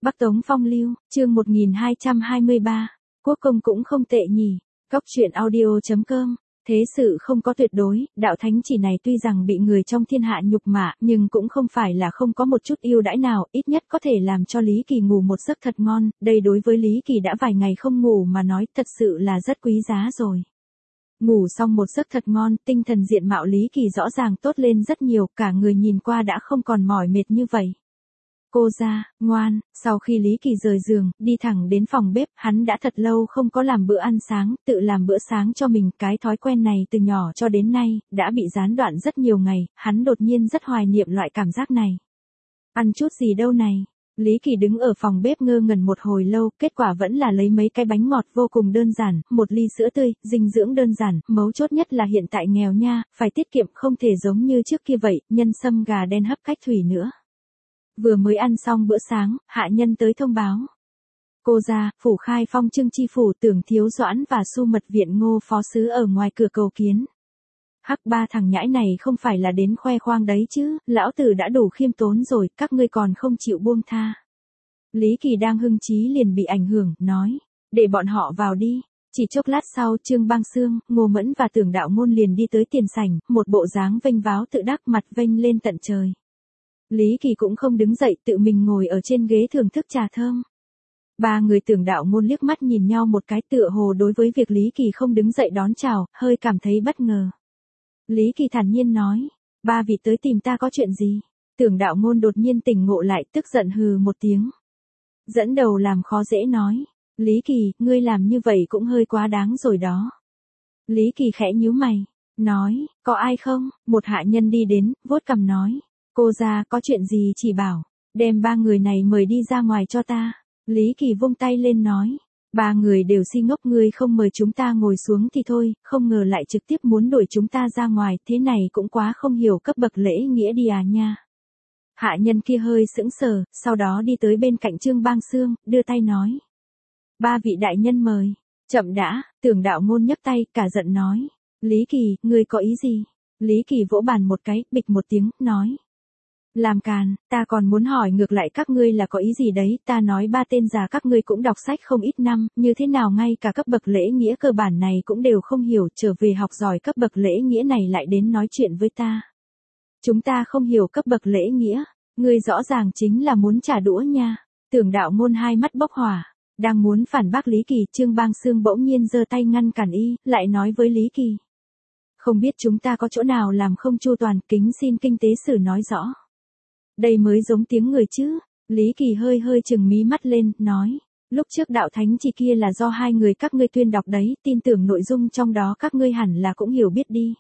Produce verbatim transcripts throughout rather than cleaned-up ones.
Bắc Tống Phong Lưu, chương một nghìn hai trăm hai mươi ba, quốc công cũng không tệ nhỉ. Cóc truyện audio chấm com. Thế sự không có tuyệt đối, đạo thánh chỉ này tuy rằng bị người trong thiên hạ nhục mạ, nhưng cũng không phải là không có một chút ưu đãi nào, ít nhất có thể làm cho Lý Kỳ ngủ một giấc thật ngon, đây đối với Lý Kỳ đã vài ngày không ngủ mà nói thật sự là rất quý giá rồi. Ngủ xong một giấc thật ngon, tinh thần diện mạo Lý Kỳ rõ ràng tốt lên rất nhiều, cả người nhìn qua đã không còn mỏi mệt như vậy. Cô ra, ngoan, sau khi Lý Kỳ rời giường, đi thẳng đến phòng bếp, hắn đã thật lâu không có làm bữa ăn sáng, tự làm bữa sáng cho mình, cái thói quen này từ nhỏ cho đến nay, đã bị gián đoạn rất nhiều ngày, hắn đột nhiên rất hoài niệm loại cảm giác này. Ăn chút gì đâu này? Lý Kỳ đứng ở phòng bếp ngơ ngẩn một hồi lâu, kết quả vẫn là lấy mấy cái bánh ngọt vô cùng đơn giản, một ly sữa tươi, dinh dưỡng đơn giản, mấu chốt nhất là hiện tại nghèo nha, phải tiết kiệm không thể giống như trước kia vậy, nhân sâm gà đen hấp cách thủy nữa. Vừa mới ăn xong bữa sáng, hạ nhân tới thông báo. Cô ra, phủ Khai Phong Trưng Chi phủ Tưởng Thiếu Doãn và Su Mật Viện Ngô phó sứ ở ngoài cửa cầu kiến. Hắc ba thằng nhãi này không phải là đến khoe khoang đấy chứ, lão tử đã đủ khiêm tốn rồi, các ngươi còn không chịu buông tha. Lý Kỳ đang hưng trí liền bị ảnh hưởng, nói, để bọn họ vào đi. Chỉ chốc lát sau, Trương Bang Xương, Ngô Mẫn và Tưởng Đạo Ngôn liền đi tới tiền sảnh, một bộ dáng vênh váo tự đắc, mặt vênh lên tận trời. Lý Kỳ cũng không đứng dậy, tự mình ngồi ở trên ghế thưởng thức trà thơm. Ba người Tưởng Đạo Ngôn liếc mắt nhìn nhau một cái, tựa hồ đối với việc Lý Kỳ không đứng dậy đón chào, hơi cảm thấy bất ngờ. Lý Kỳ thản nhiên nói, ba vị tới tìm ta có chuyện gì? Tưởng Đạo Ngôn đột nhiên tỉnh ngộ lại, tức giận hừ một tiếng. Dẫn đầu làm khó dễ nói, Lý Kỳ, ngươi làm như vậy cũng hơi quá đáng rồi đó. Lý Kỳ khẽ nhíu mày, nói, có ai không? Một hạ nhân đi đến, vuốt cằm nói. Cô ra, có chuyện gì chỉ bảo, đem ba người này mời đi ra ngoài cho ta. Lý Kỳ vung tay lên nói, ba người đều si ngốc, ngươi không mời chúng ta ngồi xuống thì thôi, không ngờ lại trực tiếp muốn đuổi chúng ta ra ngoài, thế này cũng quá không hiểu cấp bậc lễ nghĩa đi à nha. Hạ nhân kia hơi sững sờ, sau đó đi tới bên cạnh Trương Bang Xương, đưa tay nói. Ba vị đại nhân mời, chậm đã, Tưởng Đạo Ngôn nhấc tay, cả giận nói. Lý Kỳ, ngươi có ý gì? Lý Kỳ vỗ bàn một cái, bịch một tiếng, nói. Làm càn, ta còn muốn hỏi ngược lại các ngươi là có ý gì đấy, ta nói ba tên già các ngươi cũng đọc sách không ít năm, như thế nào ngay cả cấp bậc lễ nghĩa cơ bản này cũng đều không hiểu, trở về học giỏi cấp bậc lễ nghĩa này lại đến nói chuyện với ta. Chúng ta không hiểu cấp bậc lễ nghĩa, ngươi rõ ràng chính là muốn trả đũa nha. Tưởng Đạo Ngôn hai mắt bốc hỏa, đang muốn phản bác Lý Kỳ, Trương Bang Xương bỗng nhiên giơ tay ngăn cản y, lại nói với Lý Kỳ. Không biết chúng ta có chỗ nào làm không chu toàn, kính xin kinh tế sử nói rõ. Đây mới giống tiếng người chứ. Lý Kỳ hơi hơi chừng mí mắt lên, nói. Lúc trước đạo thánh chỉ kia là do hai người các ngươi tuyên đọc đấy, tin tưởng nội dung trong đó các ngươi hẳn là cũng hiểu biết đi.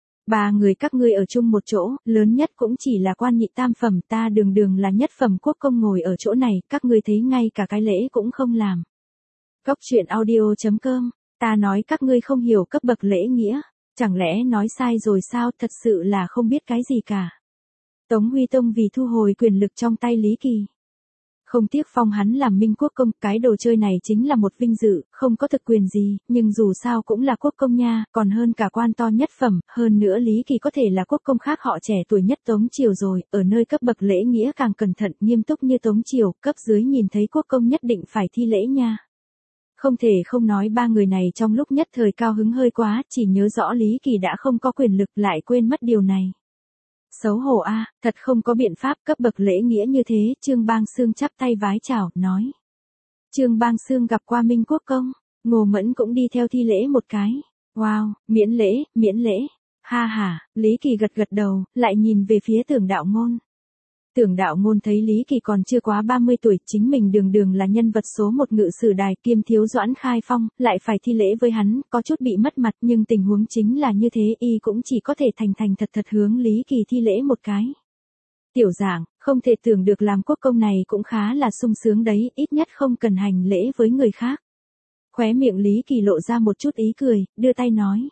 Ba người các ngươi ở chung một chỗ, lớn nhất cũng chỉ là quan nhị tam phẩm, ta đường đường là nhất phẩm quốc công ngồi ở chỗ này, các ngươi thấy ngay cả cái lễ cũng không làm. Cóc truyện audio chấm com, ta nói các ngươi không hiểu cấp bậc lễ nghĩa, chẳng lẽ nói sai rồi sao, thật sự là không biết cái gì cả. Tống Huy Tông vì thu hồi quyền lực trong tay Lý Kỳ. Không tiếc phong hắn làm minh quốc công, cái đồ chơi này chính là một vinh dự, không có thực quyền gì, nhưng dù sao cũng là quốc công nha, còn hơn cả quan to nhất phẩm, hơn nữa Lý Kỳ có thể là quốc công khác họ trẻ tuổi nhất Tống Triều rồi, ở nơi cấp bậc lễ nghĩa càng cẩn thận, nghiêm túc như Tống Triều, cấp dưới nhìn thấy quốc công nhất định phải thi lễ nha. Không thể không nói ba người này trong lúc nhất thời cao hứng hơi quá, chỉ nhớ rõ Lý Kỳ đã không có quyền lực lại quên mất điều này. Xấu hổ a, à, thật không có biện pháp, cấp bậc lễ nghĩa như thế. Trương Bang Xương chắp tay vái chào, nói. Trương Bang Xương gặp qua Minh Quốc công, Ngô Mẫn cũng đi theo thi lễ một cái. Wow, miễn lễ, miễn lễ. Ha ha, Lý Kỳ gật gật đầu, lại nhìn về phía Tưởng Đạo Ngôn. Tưởng Đạo Ngôn thấy Lý Kỳ còn chưa quá ba mươi tuổi, chính mình đường đường là nhân vật số một ngự sử đài, kiêm thiếu Doãn Khai Phong, lại phải thi lễ với hắn, có chút bị mất mặt, nhưng tình huống chính là như thế, y cũng chỉ có thể thành thành thật thật hướng Lý Kỳ thi lễ một cái. Tiểu dạng, không thể tưởng được làm quốc công này cũng khá là sung sướng đấy, ít nhất không cần hành lễ với người khác. Khóe miệng Lý Kỳ lộ ra một chút ý cười, đưa tay nói.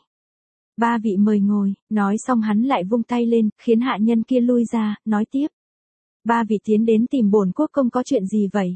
Ba vị mời ngồi, nói xong hắn lại vung tay lên, khiến hạ nhân kia lui ra, nói tiếp. Ba vị tiến đến tìm bổn quốc công có chuyện gì vậy?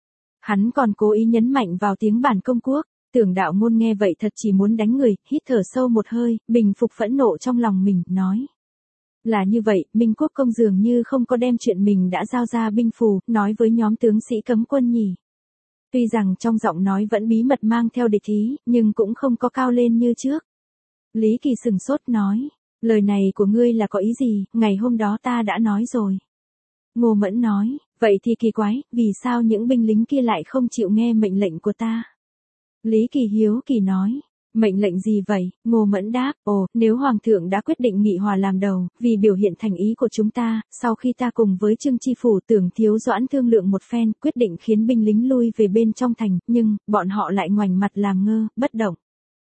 Hắn còn cố ý nhấn mạnh vào tiếng bản công quốc, Tưởng Đạo Ngôn nghe vậy thật chỉ muốn đánh người, hít thở sâu một hơi, bình phục phẫn nộ trong lòng mình, nói. Là như vậy, Minh Quốc công dường như không có đem chuyện mình đã giao ra binh phù, nói với nhóm tướng sĩ cấm quân nhỉ. Tuy rằng trong giọng nói vẫn bí mật mang theo địch ý, nhưng cũng không có cao lên như trước. Lý Kỳ sừng sốt nói, lời này của ngươi là có ý gì, ngày hôm đó ta đã nói rồi. Ngô Mẫn nói, vậy thì kỳ quái, vì sao những binh lính kia lại không chịu nghe mệnh lệnh của ta? Lý Kỳ hiếu kỳ nói, mệnh lệnh gì vậy? Ngô Mẫn đáp, ồ, nếu Hoàng thượng đã quyết định nghị hòa làm đầu, vì biểu hiện thành ý của chúng ta, sau khi ta cùng với Trương Chi Phủ Tưởng Thiếu Doãn thương lượng một phen, quyết định khiến binh lính lui về bên trong thành, nhưng, bọn họ lại ngoảnh mặt làm ngơ, bất động.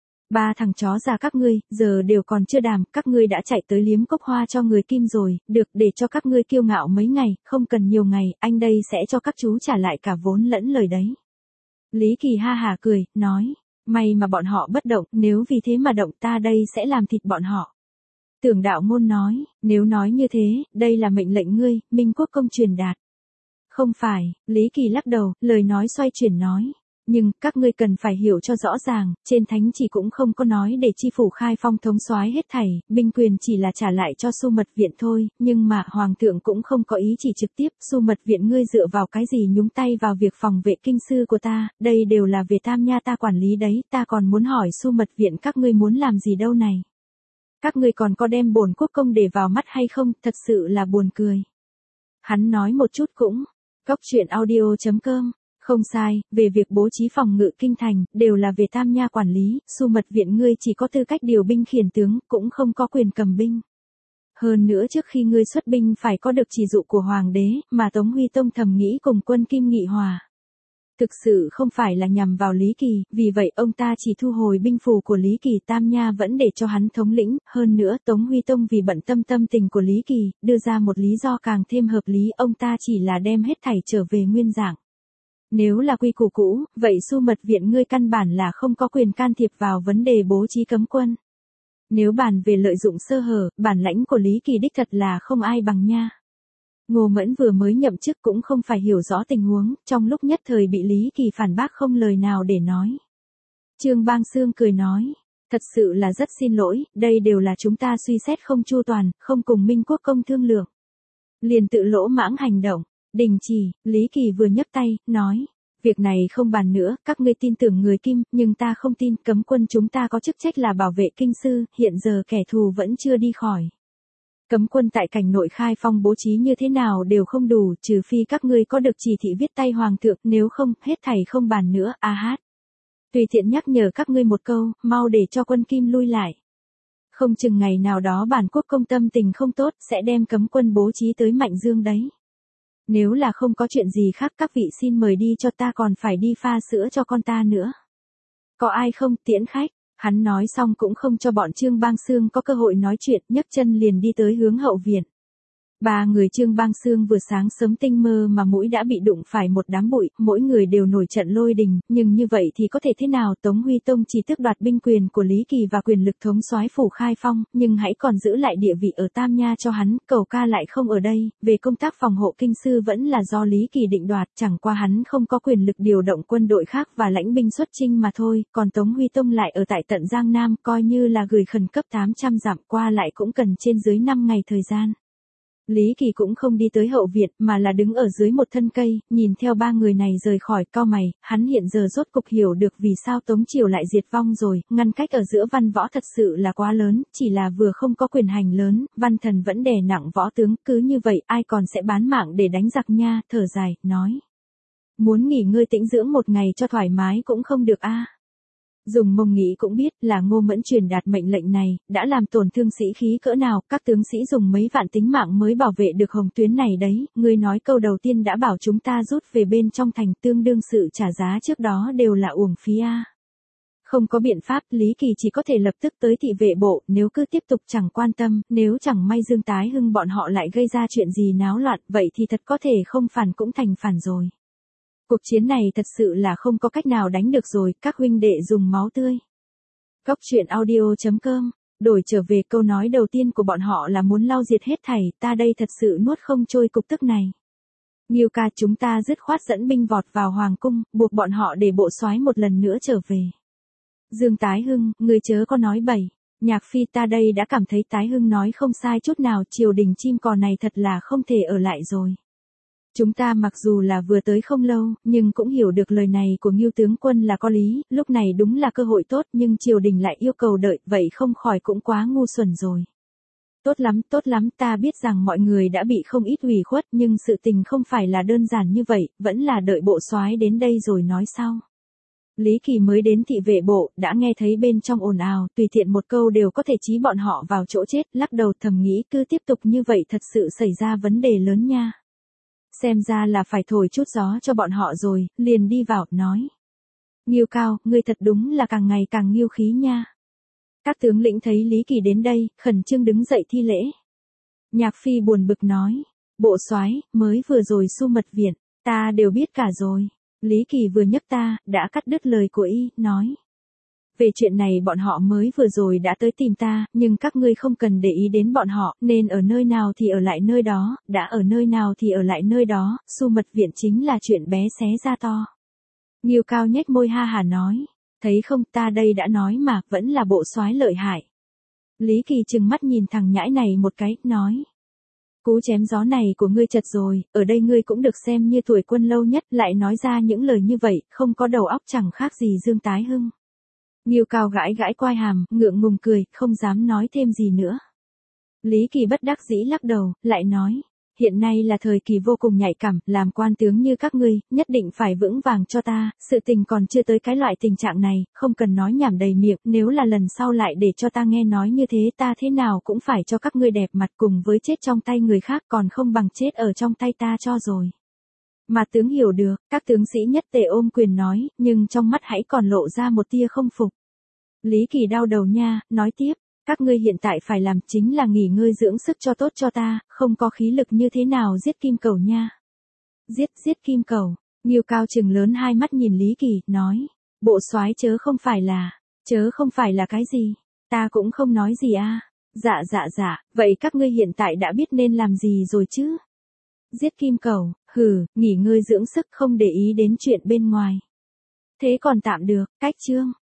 Ba thằng chó già các ngươi, giờ đều còn chưa đàm, các ngươi đã chạy tới liếm cốc hoa cho người Kim rồi, được, để cho các ngươi kiêu ngạo mấy ngày, không cần nhiều ngày, anh đây sẽ cho các chú trả lại cả vốn lẫn lời đấy. Lý Kỳ ha hả cười, nói, may mà bọn họ bất động, nếu vì thế mà động ta đây sẽ làm thịt bọn họ. Tưởng Đạo Ngôn nói, nếu nói như thế, đây là mệnh lệnh ngươi, Minh Quốc công truyền đạt. Không phải, Lý Kỳ lắc đầu, lời nói xoay chuyển nói. Nhưng, các ngươi cần phải hiểu cho rõ ràng, trên thánh chỉ cũng không có nói để Chi Phủ khai phong thống soái hết thảy, binh quyền chỉ là trả lại cho Xu Mật Viện thôi, nhưng mà, Hoàng thượng cũng không có ý chỉ trực tiếp, Xu Mật Viện ngươi dựa vào cái gì nhúng tay vào việc phòng vệ kinh sư của ta, đây đều là về Tam Nha ta quản lý đấy, ta còn muốn hỏi Xu Mật Viện các ngươi muốn làm gì đâu này. Các ngươi còn có đem bổn quốc công để vào mắt hay không, thật sự là buồn cười. Hắn nói một chút cũng, Cóc truyện audio chấm com. Không sai, về việc bố trí phòng ngự kinh thành, đều là về Tam Nha quản lý, Xu Mật Viện ngươi chỉ có tư cách điều binh khiển tướng, cũng không có quyền cầm binh. Hơn nữa trước khi ngươi xuất binh phải có được chỉ dụ của Hoàng đế, mà Tống Huy Tông thầm nghĩ cùng quân Kim nghị hòa. Thực sự không phải là nhằm vào Lý Kỳ, vì vậy ông ta chỉ thu hồi binh phù của Lý Kỳ, Tam Nha vẫn để cho hắn thống lĩnh, hơn nữa Tống Huy Tông vì bận tâm tâm tình của Lý Kỳ, đưa ra một lý do càng thêm hợp lý, ông ta chỉ là đem hết thảy trở về nguyên dạng. Nếu là quy củ cũ, vậy Xu Mật Viện ngươi căn bản là không có quyền can thiệp vào vấn đề bố trí cấm quân. Nếu bàn về lợi dụng sơ hở, bản lãnh của Lý Kỳ đích thật là không ai bằng nha. Ngô Mẫn vừa mới nhậm chức cũng không phải hiểu rõ tình huống, trong lúc nhất thời bị Lý Kỳ phản bác không lời nào để nói. Trương Bang Xương cười nói, thật sự là rất xin lỗi, đây đều là chúng ta suy xét không chu toàn, không cùng Minh Quốc công thương lượng. Liền tự lỗ mãng hành động. Đình chỉ, Lý Kỳ vừa nhấc tay, nói, việc này không bàn nữa, các ngươi tin tưởng người Kim, nhưng ta không tin, cấm quân chúng ta có chức trách là bảo vệ kinh sư, hiện giờ kẻ thù vẫn chưa đi khỏi. Cấm quân tại cảnh nội khai phong bố trí như thế nào đều không đủ, trừ phi các ngươi có được chỉ thị viết tay Hoàng thượng, nếu không, hết thảy không bàn nữa, a hát. Tùy tiện nhắc nhở các ngươi một câu, mau để cho quân Kim lui lại. Không chừng ngày nào đó bản quốc công tâm tình không tốt, sẽ đem cấm quân bố trí tới Mạnh Dương đấy. Nếu là không có chuyện gì khác các vị xin mời đi cho ta còn phải đi pha sữa cho con ta nữa. Có ai không, tiễn khách, hắn nói xong cũng không cho bọn Trương Bang Xương có cơ hội nói chuyện, nhấc chân liền đi tới hướng hậu viện. Ba người Trương Bang Xương vừa sáng sớm tinh mơ mà mũi đã bị đụng phải một đám bụi, mỗi người đều nổi trận lôi đình, nhưng như vậy thì có thể thế nào? Tống Huy Tông chỉ tước đoạt binh quyền của Lý Kỳ và quyền lực thống soái phủ khai phong, nhưng hãy còn giữ lại địa vị ở Tam Nha cho hắn, Cẩu Ca lại không ở đây, về công tác phòng hộ kinh sư vẫn là do Lý Kỳ định đoạt, chẳng qua hắn không có quyền lực điều động quân đội khác và lãnh binh xuất chinh mà thôi, còn Tống Huy Tông lại ở tại tận Giang Nam, coi như là gửi khẩn cấp tám trăm dặm qua lại cũng cần trên dưới năm ngày thời gian. Lý Kỳ cũng không đi tới hậu viện mà là đứng ở dưới một thân cây, nhìn theo ba người này rời khỏi, cau mày, hắn hiện giờ rốt cục hiểu được vì sao Tống Triều lại diệt vong rồi, ngăn cách ở giữa văn võ thật sự là quá lớn, chỉ là vừa không có quyền hành lớn, văn thần vẫn đè nặng võ tướng, cứ như vậy ai còn sẽ bán mạng để đánh giặc nha, thở dài, nói. Muốn nghỉ ngơi tĩnh dưỡng một ngày cho thoải mái cũng không được a. Dùng mông nghĩ cũng biết là Ngô Mẫn truyền đạt mệnh lệnh này, đã làm tổn thương sĩ khí cỡ nào, các tướng sĩ dùng mấy vạn tính mạng mới bảo vệ được hồng tuyến này đấy, ngươi nói câu đầu tiên đã bảo chúng ta rút về bên trong thành, tương đương sự trả giá trước đó đều là uổng phí a. Không có biện pháp, Lý Kỳ chỉ có thể lập tức tới thị vệ bộ, nếu cứ tiếp tục chẳng quan tâm, nếu chẳng may Dương Tái Hưng bọn họ lại gây ra chuyện gì náo loạn, vậy thì thật có thể không phản cũng thành phản rồi. Cuộc chiến này thật sự là không có cách nào đánh được rồi, các huynh đệ dùng máu tươi. Cóc truyện audio chấm com, đổi trở về câu nói đầu tiên của bọn họ là muốn lau diệt hết thảy, ta đây thật sự nuốt không trôi cục tức này. Nghiêu ca, chúng ta dứt khoát dẫn binh vọt vào hoàng cung, buộc bọn họ để bộ soái một lần nữa trở về. Dương Tái Hưng, người chớ có nói bậy. Nhạc Phi ta đây đã cảm thấy Tái Hưng nói không sai chút nào, triều đình chim cò này thật là không thể ở lại rồi. Chúng ta mặc dù là vừa tới không lâu, nhưng cũng hiểu được lời này của Ngưu tướng quân là có lý, lúc này đúng là cơ hội tốt nhưng triều đình lại yêu cầu đợi, vậy không khỏi cũng quá ngu xuẩn rồi. Tốt lắm, tốt lắm, ta biết rằng mọi người đã bị không ít ủy khuất nhưng sự tình không phải là đơn giản như vậy, vẫn là đợi bộ soái đến đây rồi nói sau. Lý Kỳ mới đến thị vệ bộ, đã nghe thấy bên trong ồn ào, tùy tiện một câu đều có thể chí bọn họ vào chỗ chết, lắc đầu thầm nghĩ cứ tiếp tục như vậy thật sự xảy ra vấn đề lớn nha. Xem ra là phải thổi chút gió cho bọn họ rồi, liền đi vào, nói. Ngưu Cao, ngươi thật đúng là càng ngày càng nghiêu khí nha. Các tướng lĩnh thấy Lý Kỳ đến đây, khẩn trương đứng dậy thi lễ. Nhạc Phi buồn bực nói, bộ soái mới vừa rồi Xu Mật Viện, ta đều biết cả rồi. Lý Kỳ vừa nhấc ta, đã cắt đứt lời của y, nói. Về chuyện này bọn họ mới vừa rồi đã tới tìm ta, nhưng các ngươi không cần để ý đến bọn họ, nên ở nơi nào thì ở lại nơi đó, đã ở nơi nào thì ở lại nơi đó, Xu Mật Viện chính là chuyện bé xé ra to. Ngưu Cao nhếch môi ha hà nói, thấy không, ta đây đã nói mà, vẫn là bộ soái lợi hại. Lý Kỳ trừng mắt nhìn thằng nhãi này một cái, nói. Cú chém gió này của ngươi chật rồi, ở đây ngươi cũng được xem như tuổi quân lâu nhất, lại nói ra những lời như vậy, không có đầu óc chẳng khác gì Dương Tái Hưng. Ngưu Cao gãi gãi quai hàm, ngượng ngùng cười, không dám nói thêm gì nữa. Lý Kỳ bất đắc dĩ lắc đầu, lại nói, hiện nay là thời kỳ vô cùng nhạy cảm, làm quan tướng như các ngươi, nhất định phải vững vàng cho ta, sự tình còn chưa tới cái loại tình trạng này, không cần nói nhảm đầy miệng, nếu là lần sau lại để cho ta nghe nói như thế ta thế nào cũng phải cho các ngươi đẹp mặt cùng với chết trong tay người khác còn không bằng chết ở trong tay ta cho rồi. Mà tướng hiểu được, các tướng sĩ nhất tề ôm quyền nói, nhưng trong mắt hãy còn lộ ra một tia không phục. Lý Kỳ đau đầu nha, nói tiếp. Các ngươi hiện tại phải làm chính là nghỉ ngơi dưỡng sức cho tốt cho ta, không có khí lực như thế nào giết kim cẩu nha. Giết, giết kim cẩu. Ngưu Cao trừng lớn hai mắt nhìn Lý Kỳ, nói. Bộ soái chớ không phải là, chớ không phải là cái gì, ta cũng không nói gì a. À. Dạ dạ dạ, vậy các ngươi hiện tại đã biết nên làm gì rồi chứ? Giết kim cẩu, hừ, nghỉ ngơi dưỡng sức không để ý đến chuyện bên ngoài. Thế còn tạm được, cách chương.